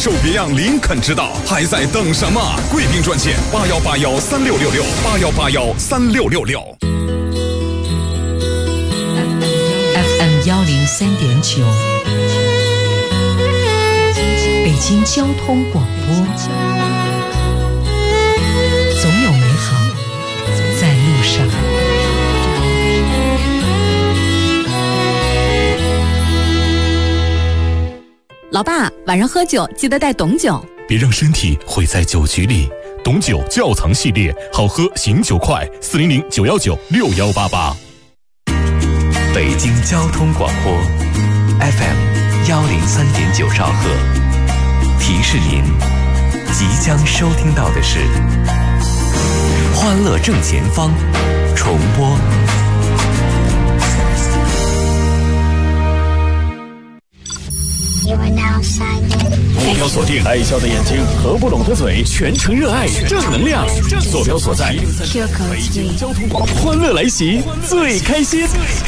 受别样林肯之道，还在等什么？贵宾专线81813666，81813666。 FM 103.9，北京交通广播。总有美好在路上。 老爸，晚上喝酒记得带董酒， 别让身体毁在酒局里。董酒窖藏系列，好喝醒酒快，400-919-6188。 北京交通广播 FM 103.9兆赫，提示您即将收听到的是欢乐正前方重播。 要锁定爱笑的眼睛和不拢的嘴，全程热爱正能量。坐标所在北京交通广播，欢乐来袭，最开心。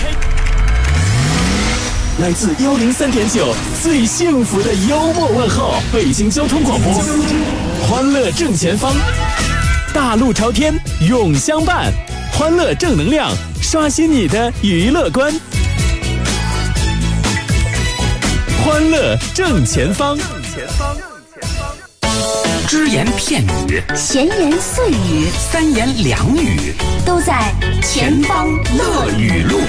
来自103.9最幸福的幽默问候，北京交通广播，欢乐正前方，大路朝天永相伴，欢乐正能量，刷新你的娱乐观。欢乐正前方， 只言片语， 闲言碎语， 三言两语， 都在前方乐语录。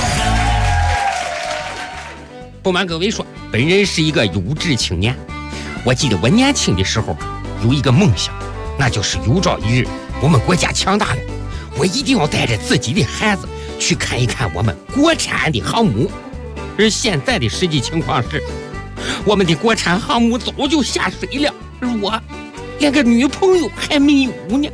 不瞒各位说，本人是一个有志青年。我记得我年轻的时候有一个梦想，那就是有朝一日我们国家强大了，我一定要带着自己的孩子去看一看我们国产的航母。而现在的实际情况是，我们的国产航母早就下水了，而我连个女朋友还没有呢。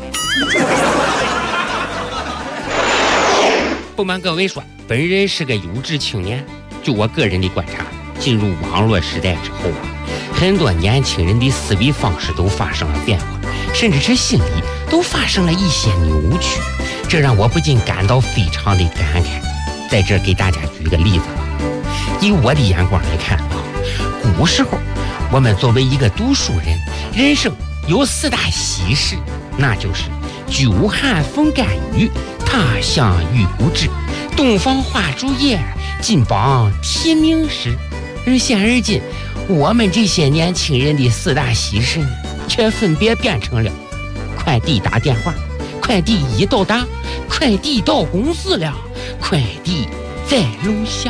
不瞒各位说，本人是个有志青年。就我个人的观察，进入网络时代之后啊，很多年轻人的思维方式都发生了变化，甚至是心理都发生了一些扭曲，这让我不禁感到非常的感慨。在这给大家举个例子吧。以我的眼光来看啊，古时候我们作为一个读书人，人生有4大喜事，那就是久旱逢甘雨，他乡遇故知，东方花烛夜，金榜题名时。而现而今，我们这些年轻人的4大喜事呢，却分别变成了快递打电话，快递已到达，快递到公司了，快递在楼下。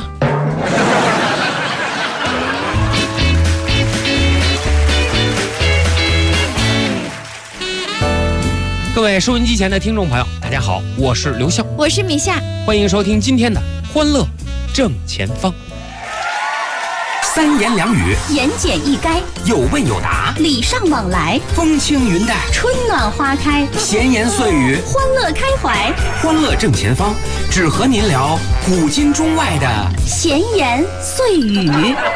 各位收音机前的听众朋友，大家好，我是刘笑， 我是米夏， 欢迎收听今天的欢乐正前方。三言两语， 言简意赅， 有问有答， 礼尚往来， 风轻云淡， 春暖花开， 闲言碎语， 欢乐开怀。 欢乐正前方，只和您聊古今中外的闲言碎语。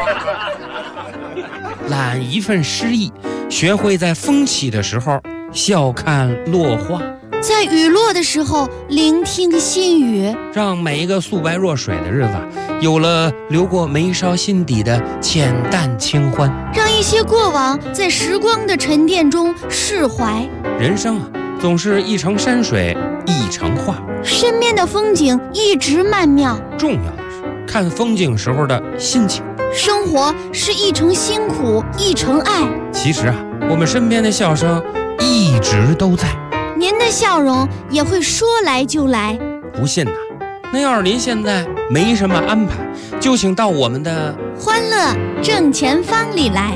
揽一份诗意，学会在风起的时候笑看落花， 在雨落的时候聆听细语， 让每一个素白若水的日子有了流过眉梢心底的浅淡清欢， 让一些过往在时光的沉淀中释怀。 人生啊，总是一程山水一程画， 身边的风景一直曼妙， 重要的是看风景时候的心情。 生活是一程辛苦一程爱， 其实啊，我们身边的笑声一直都在， 您的笑容也会说来就来。 不信呐，那要是您现在没什么安排，就请到我们的欢乐正前方里来。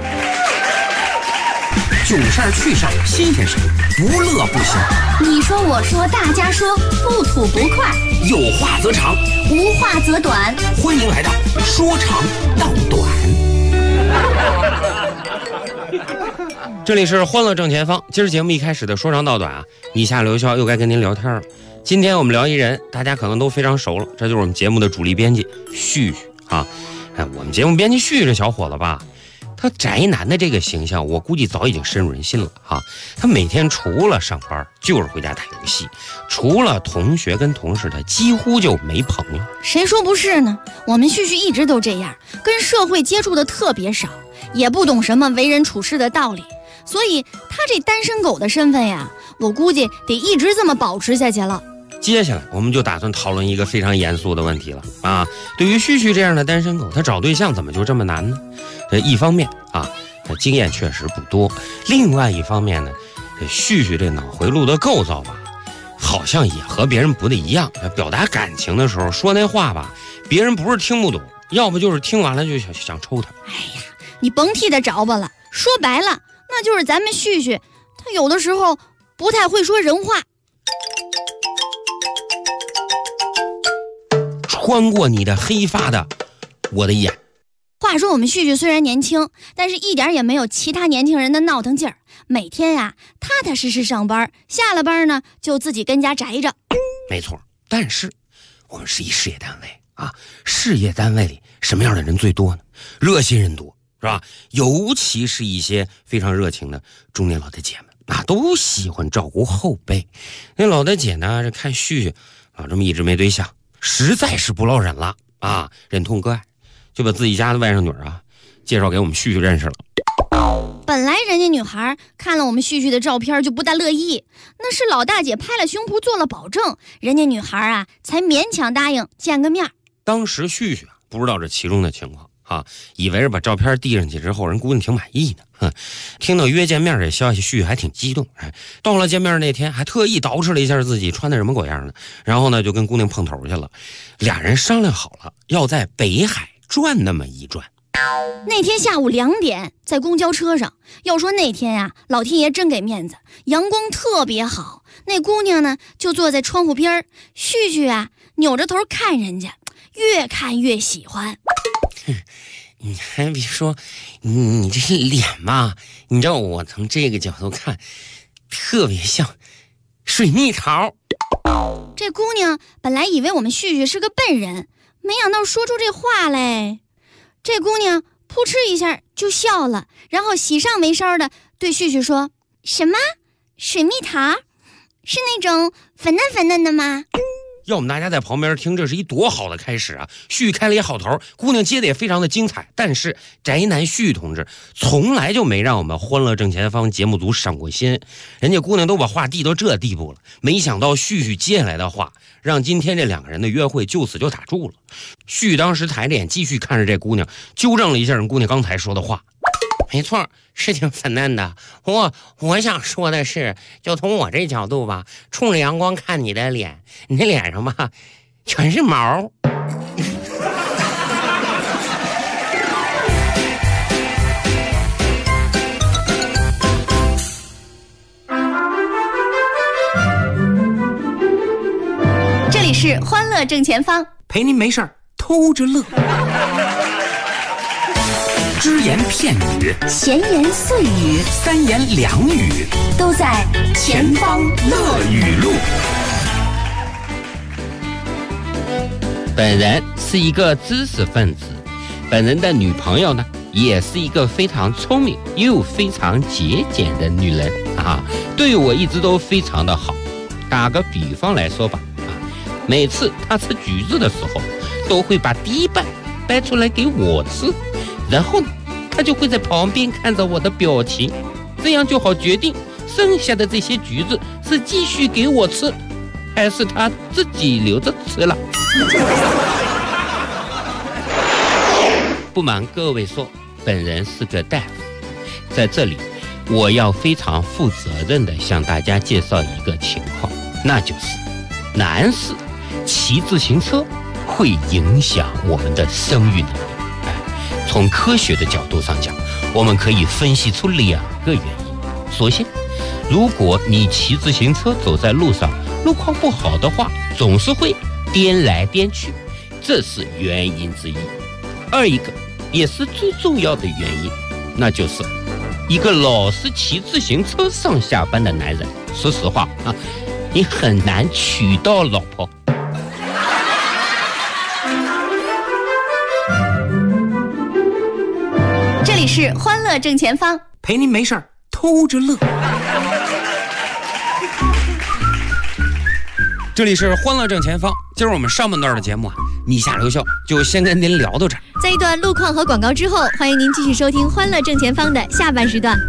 囧事儿趣事儿新鲜事儿，不乐不行。 你说我说大家说，不吐不快， 有话则长， 无话则短。 欢迎来到说长道短。这里是欢乐正前方，今儿节目一开始的说长道短啊，以下刘潇又该跟您聊天了。今天我们聊一人，大家可能都非常熟了，这就是我们节目的主力编辑旭旭啊。我们节目编辑旭旭这小伙子吧，他宅男的这个形象，我估计早已经深入人心了哈。他每天除了上班就是回家打游戏，除了同学跟同事，他几乎就没朋友。 谁说不是呢？我们旭旭一直都这样，跟社会接触的特别少， 也不懂什么为人处事的道理，所以他这单身狗的身份呀，我估计得一直这么保持下去了。 接下来我们就打算讨论一个非常严肃的问题了啊！对于旭旭这样的单身狗，他找对象怎么就这么难呢？一方面啊，他经验确实不多；另外一方面呢，旭旭这脑回路的构造吧，好像也和别人不太一样。表达感情的时候说那话吧，别人不是听不懂，要不就是听完了就想抽他。 哎呀，你甭替他着吧了，说白了，那就是咱们旭旭，他有的时候不太会说人话。 穿过你的黑发的我的眼。 话说我们旭旭虽然年轻，但是一点也没有其他年轻人的闹腾劲儿，每天呀踏踏实实上班，下了班呢就自己跟家宅着。 没错，但是我们是一事业单位啊，事业单位里什么样的人最多呢？热心人多，是吧？尤其是一些非常热情的中年老大姐们啊，都喜欢照顾后辈。那老大姐呢，这看旭旭啊这么一直没对象，实在是不落忍了啊，忍痛割爱，就把自己家的外甥女啊介绍给我们旭旭认识了。 本来人家女孩看了我们旭旭的照片就不大乐意，那是老大姐拍了胸脯做了保证，人家女孩啊才勉强答应见个面。 当时旭旭不知道这其中的情况啊，以为是把照片递上去之后人姑娘挺满意的。听到约见面这消息，旭旭还挺激动。到了见面那天还特意捯饬了一下自己穿的什么鬼样的，然后呢就跟姑娘碰头去了。俩人商量好了要在北海转那么一转。 那天下午2点在公交车上，要说那天呀老天爷真给面子，阳光特别好，那姑娘呢就坐在窗户边，旭旭啊扭着头看人家，越看越喜欢。 你还别说，你这脸嘛，你知道我从这个角度看特别像水蜜桃。 这姑娘本来以为我们旭旭是个笨人，没想到说出这话来。这姑娘扑哧一下就笑了，然后喜上眉梢的对旭旭说：什么水蜜桃？是那种粉嫩粉嫩的吗？ 要我们大家在旁边听，这是一多好的开始啊！旭开了一好头，姑娘接的也非常的精彩。但是宅男旭同志从来就没让我们欢乐正前方节目组赏过心，人家姑娘都把话递到这地步了，没想到旭接下来的话让今天这两个人的约会就此就打住了。旭当时抬着眼继续看着这姑娘，纠正了一下人姑娘刚才说的话。没错，是挺粉嫩的。我想说的是，就从我这角度吧，冲着阳光看你的脸，你的脸上吧全是毛。 这里是欢乐正前方， 陪您没事偷着乐。只言片语， 闲言碎语， 三言两语， 都在前方乐语录。 本人是一个知识分子，本人的女朋友呢也是一个非常聪明又非常节俭的女人啊，对我一直都非常的好。打个比方来说吧，每次她吃橘子的时候，都会把第一半掰出来给我吃，然后呢，她就会在旁边看着我的表情，这样就好决定剩下的这些橘子是继续给我吃，还是她自己留着吃了。不瞒各位说，本人是个大夫，在这里我要非常负责任地向大家介绍一个情况，那就是男士骑自行车会影响我们的生育能力。从科学的角度上讲，我们可以分析出2个原因。首先，如果你骑自行车走在路上，路况不好的话，总是会颠来颠去，这是原因之一。二一个也是最重要的原因，那就是一个老是骑自行车上下班的男人，说实话啊，你很难娶到老婆。 这里是欢乐正前方， 陪您没事偷着乐。 这里是欢乐正前方，今儿我们上半段的节目米夏留校就先跟您聊到这儿。 在一段路况和广告之后，欢迎您继续收听《欢乐正前方》的下半时段。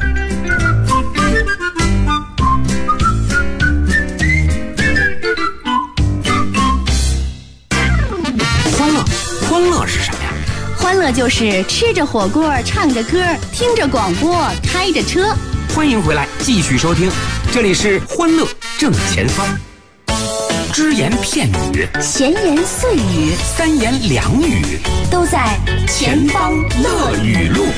欢乐是什么呀？ 欢乐就是吃着火锅，唱着歌，听着广播，开着车。 欢迎回来，继续收听，这里是欢乐正前方。只言片语， 闲言碎语， 三言两语， 都在前方乐语录。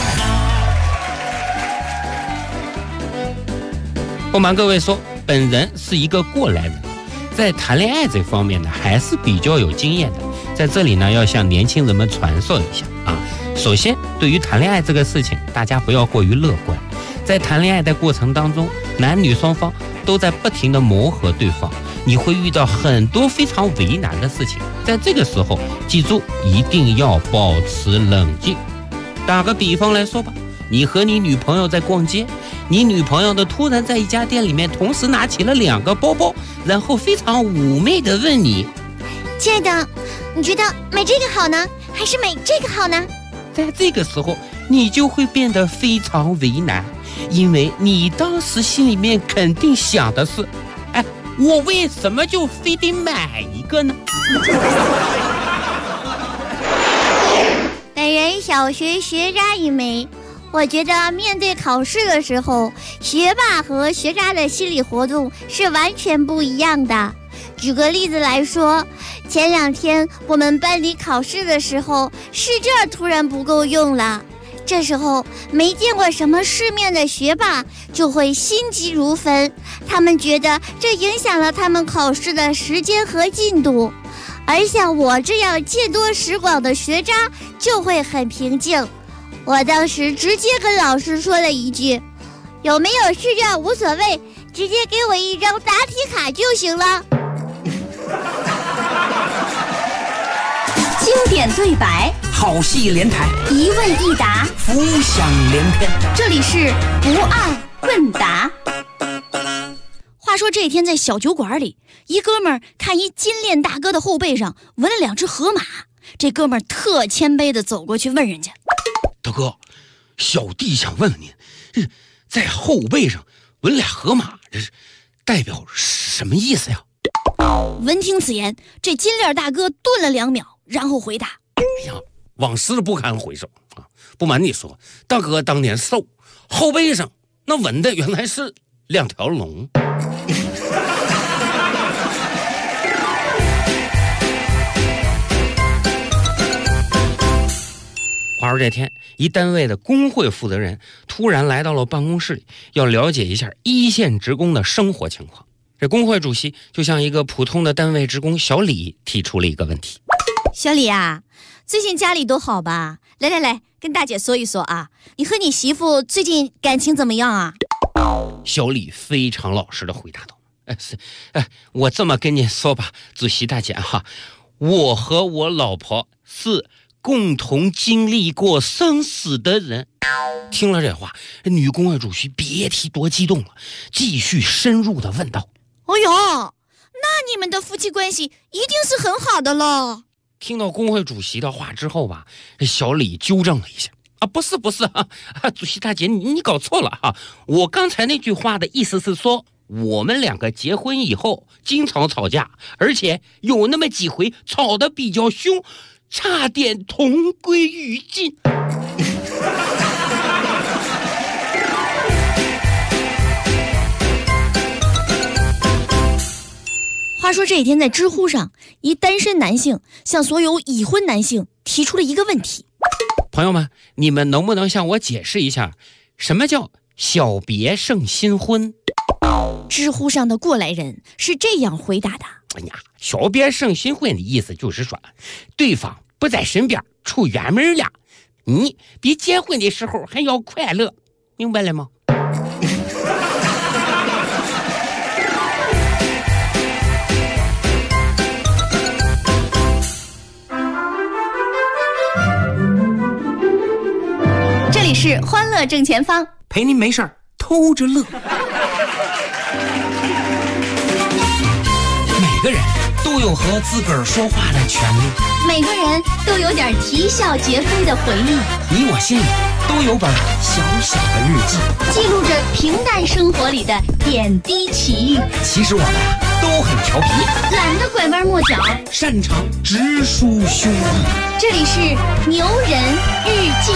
不瞒各位说，本人是一个过来人，在谈恋爱这方面呢，还是比较有经验的。在这里呢，要向年轻人们传授一下啊。首先，对于谈恋爱这个事情，大家不要过于乐观。在谈恋爱的过程当中，男女双方都在不停地磨合对方，你会遇到很多非常为难的事情。在这个时候，记住一定要保持冷静。打个比方来说吧，你和你女朋友在逛街，你女朋友呢突然在一家店里面同时拿起了2个包包，然后非常妩媚地问你： 亲爱的，你觉得买这个好呢，还是买这个好呢？ 在这个时候，你就会变得非常为难，因为你当时心里面肯定想的是：哎，我为什么就非得买一个呢？ 本人小学学渣一枚，我觉得面对考试的时候，学霸和学渣的心理活动是完全不一样的。举个例子来说，前2天我们班里考试的时候，试卷突然不够用了。这时候没见过什么世面的学霸就会心急如焚，他们觉得这影响了他们考试的时间和进度。而像我这样见多识广的学渣就会很平静。我当时直接跟老师说了一句：有没有试卷无所谓，直接给我一张答题卡就行了。 经典对白， 好戏连台， 一问一答， 浮想联翩。 这里是不二问答。 话说这天在小酒馆里，一哥们儿看一金链大哥的后背上纹了2只河马，这哥们儿特谦卑的走过去问人家： 大哥，小弟想问问您，在后背上纹俩河马，这是代表什么意思呀？ 闻听此言，这金链大哥顿了2秒，然后回答： 哎呀，往事不堪回首啊！不瞒你说，大哥当年瘦，后背上那纹的原来是2条龙。话说这天，一单位的工会负责人突然来到了办公室里，要了解一下一线职工的生活情况。这工会主席就向一个普通的单位职工小李提出了一个问题： 小李啊，最近家里都好吧？来，跟大姐说一说啊，你和你媳妇最近感情怎么样啊？ 小李非常老实的回答道：我这么跟你说吧，主席大姐哈，我和我老婆是共同经历过生死的人。听了这话，女工会主席别提多激动了，继续深入的问道： 哎呦，那你们的夫妻关系一定是很好的了。 听到工会主席的话之后吧，小李纠正了一下：不是主席大姐，你搞错了哈，我刚才那句话的意思是说，我们2个结婚以后经常吵架，而且有那么几回吵得比较凶，差点同归于尽。 话说这一天在知乎上，一单身男性向所有已婚男性提出了一个问题： 朋友们，你们能不能向我解释一下，什么叫小别胜新婚？ 知乎上的过来人是这样回答的： 小别胜新婚的意思就是说，对方不在身边出远门了，你比结婚的时候还要快乐，明白了吗？ 这里是欢乐正前方， 陪您没事儿偷着乐。 每个人都有和自个儿说话的权利。 每个人都有点啼笑皆非的回忆， 你我心里都有本小小的日记， 记录着平淡生活里的点滴奇遇。 其实我们都很调皮， 懒得拐弯抹角， 擅长直抒胸臆。 这里是牛人日记。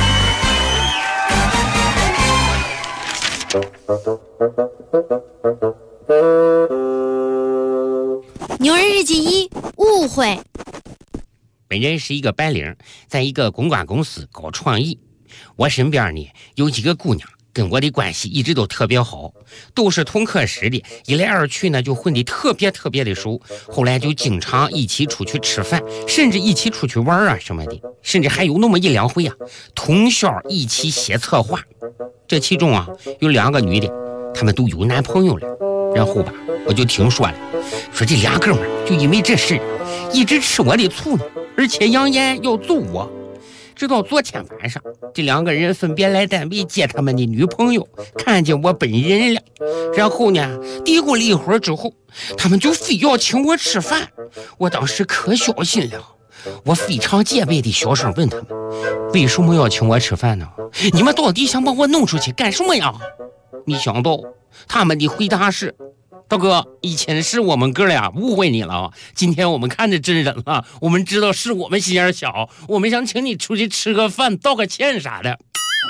牛人日记1：误会。 本人是一个白领，在一个公关公司搞创意。我身边呢有几个姑娘，跟我的关系一直都特别好，都是同科室的，一来二去呢就混得特别的熟。后来就经常一起出去吃饭，甚至一起出去玩啊什么的，甚至还有那么一两回啊，通宵一起写策划。这其中啊有2个女的，她们都有男朋友了。然后吧，我就听说了，说这2哥们就因为这事一直吃我的醋呢，而且扬言要揍我。直到昨天晚上，这2个人分别来单位接他们的女朋友，看见我本人了，然后呢嘀咕了一会儿之后，他们就非要请我吃饭。我当时可小心了，我非常戒备的小声问他们，为什么要请我吃饭呢？你们到底想把我弄出去干什么呀？没想到他们的回答是，大哥，以前是我们哥俩误会你了，今天我们看着真人了，我们知道是我们心眼小，我们想请你出去吃个饭道个歉啥的。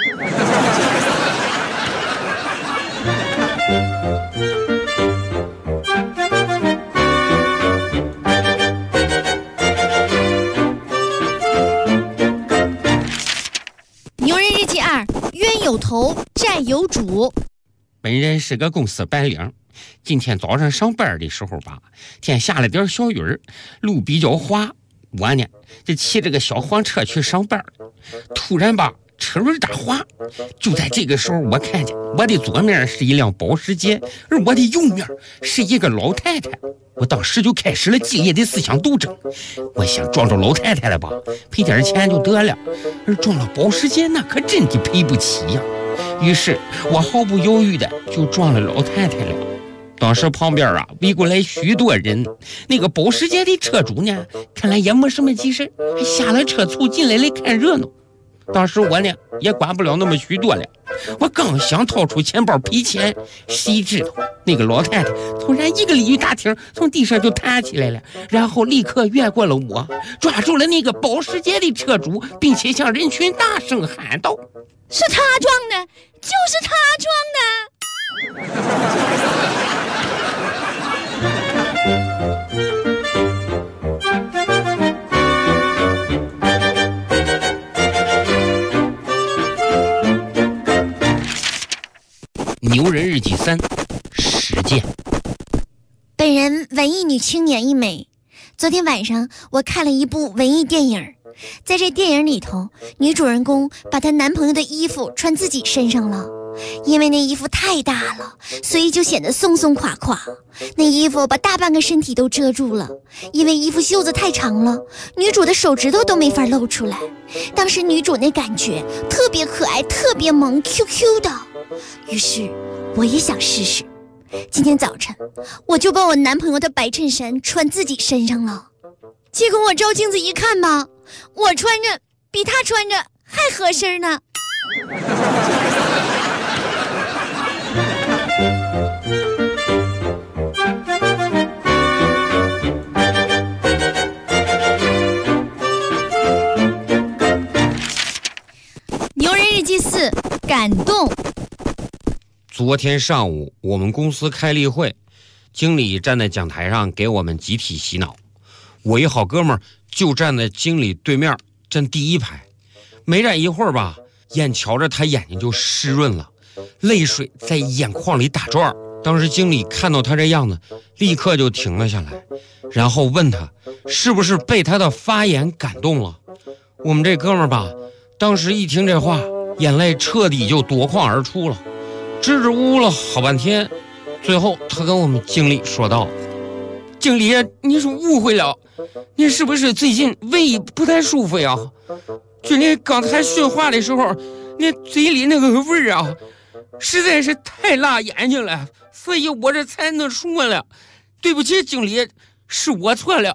牛人日记2：冤有头，债有主。 本人是个公司白领，今天早上上班的时候吧，天下了点小雨儿，路比较滑，我呢就骑着个小黄车去上班，突然吧车轮打滑，就在这个时候，我看见我的左面是一辆保时捷，而我的右面是一个老太太。我当时就开始了激烈的思想斗争，我想撞着老太太了吧，赔点钱就得了，而撞了保时捷那可真的赔不起呀。于是我毫不犹豫的就撞了老太太了。当时旁边啊围过来许多人，那个保时捷的车主呢，看来也没什么急事，还下了车凑进来看热闹。当时我呢也管不了那么许多了，我刚想掏出钱包赔钱，谁知道那个老太太突然一个鲤鱼打挺从地上就弹起来了，然后立刻越过了我，抓住了那个保时捷的车主，并且向人群大声喊道， 是他撞的，就是他撞的。 牛人日记3：实践。 本人文艺女青年一枚。昨天晚上我看了一部文艺电影，在这电影里头，女主人公把她男朋友的衣服穿自己身上了，因为那衣服太大了，所以就显得松松垮垮。那衣服把大半个身体都遮住了，因为衣服袖子太长了，女主的手指头都没法露出来。当时女主那感觉特别可爱，特别萌 QQ 的，于是我也想试试。今天早晨我就把我男朋友的白衬衫穿自己身上了，结果我照镜子一看吧，我穿着比他穿着还合身呢。牛人日记4：感动。 昨天上午我们公司开例会，经理站在讲台上给我们集体洗脑，我一好哥们儿就站在经理对面，站第一排。没站一会儿吧，眼瞧着他眼睛就湿润了，泪水在眼眶里打转。当时经理看到他这样子，立刻就停了下来，然后问他是不是被他的发言感动了。我们这哥们儿吧，当时一听这话，眼泪彻底就夺眶而出了，支支吾吾了好半天。最后他跟我们经理说道，经理，你是误会了，你是不是最近胃不太舒服呀？就你刚才说话的时候，你嘴里那个味儿啊，实在是太辣眼睛了，所以我这才能说了。对不起经理， 是我错了。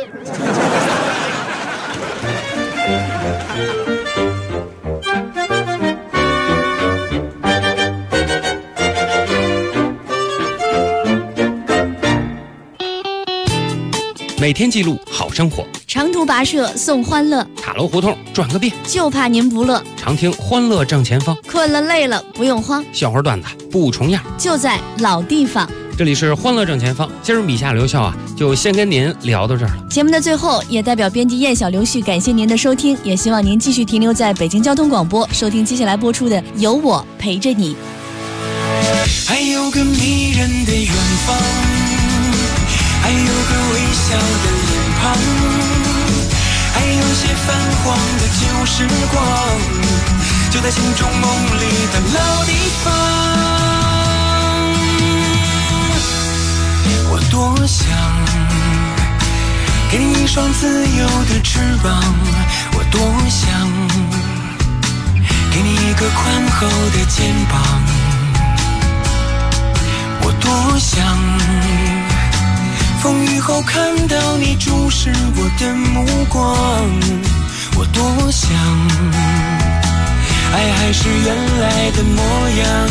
每天记录好生活， 长途跋涉送欢乐， 塔楼胡同转个遍， 就怕您不乐。 常听欢乐正前方， 困了累了不用慌， 笑话段子不重样， 就在老地方。 这里是欢乐正前方，今儿米夏刘笑啊，就先跟您聊到这儿了。 节目的最后，也代表编辑燕小刘旭感谢您的收听，也希望您继续停留在北京交通广播，收听接下来播出的《有我陪着你》。 还有个迷人的远方，还有个微笑的脸庞，还有些泛黄的旧时光，就在心中梦里的老地方。我多想给你一双自由的翅膀，我多想给你一个宽厚的肩膀，我多想风雨后看到你注视我的目光，我多想爱还是原来的模样，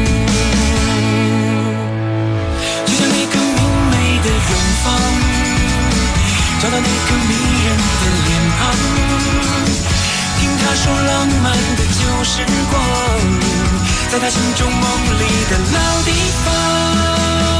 就像那个明媚的远方，找到那个迷人的脸庞，听他说浪漫的旧时光，在他心中梦里的老地方。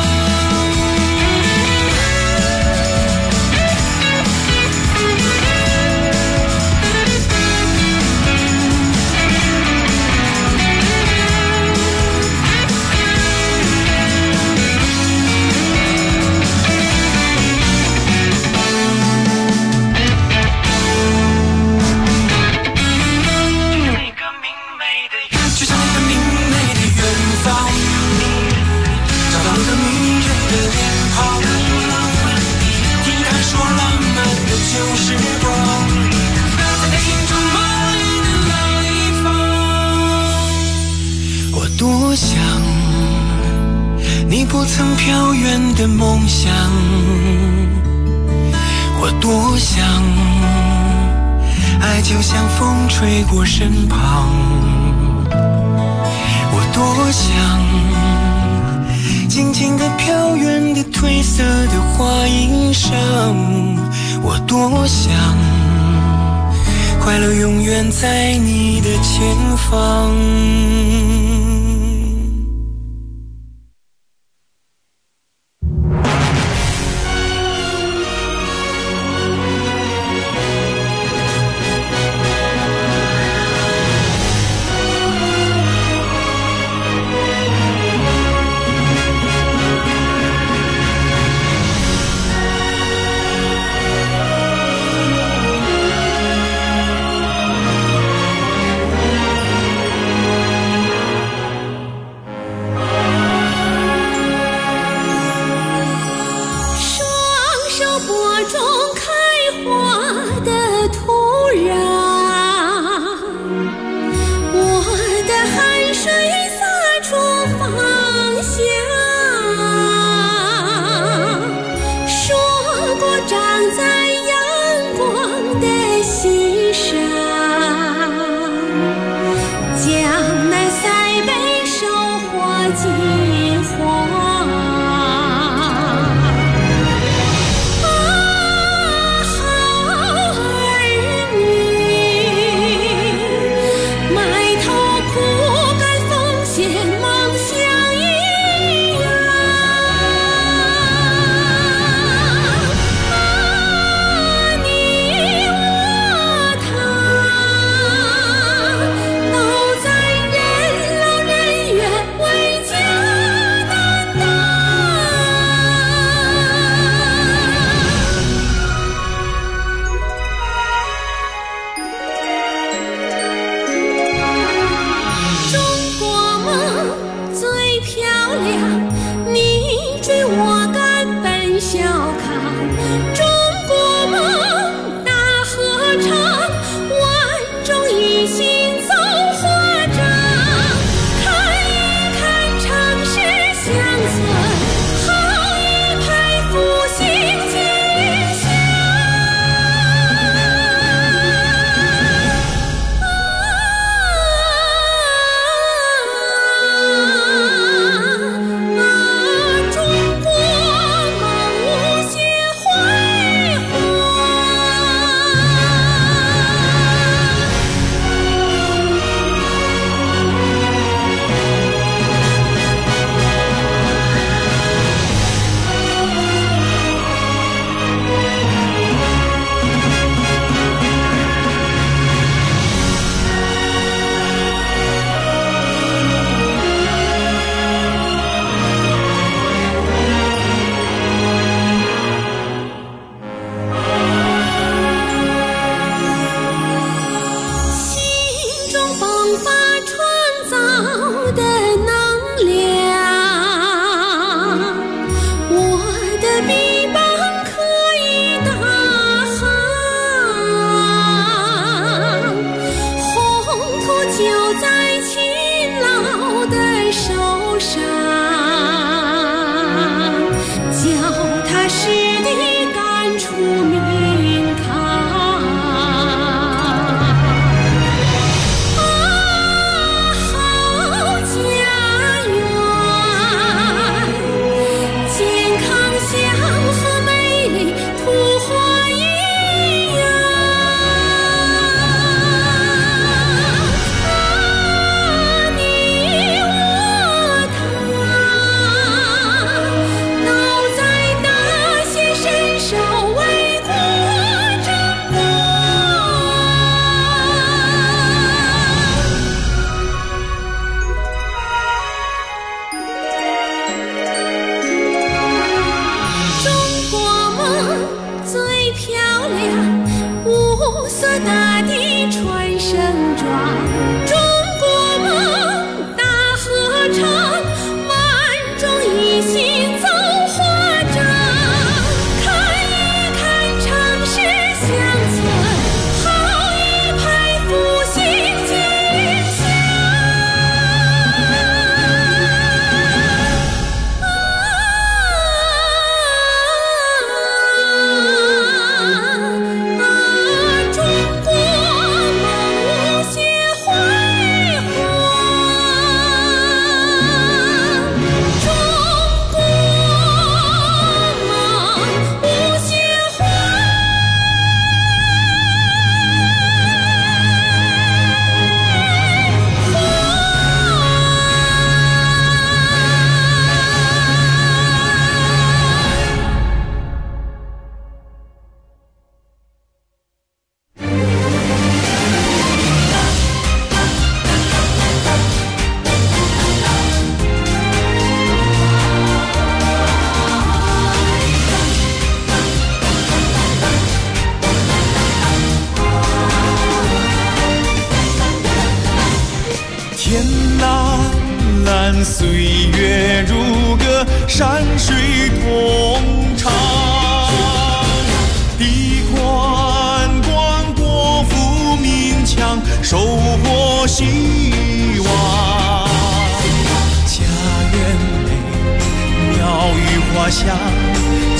多想你不曾飘远的梦想，我多想爱就像风吹过身旁，我多想静静地飘远的褪色的花衣裳，我多想快乐永远在你的前方。 乡村好一派复兴节。 岁月如歌，山水同唱。地宽广，国富民强，收获希望。家园美，鸟语花香。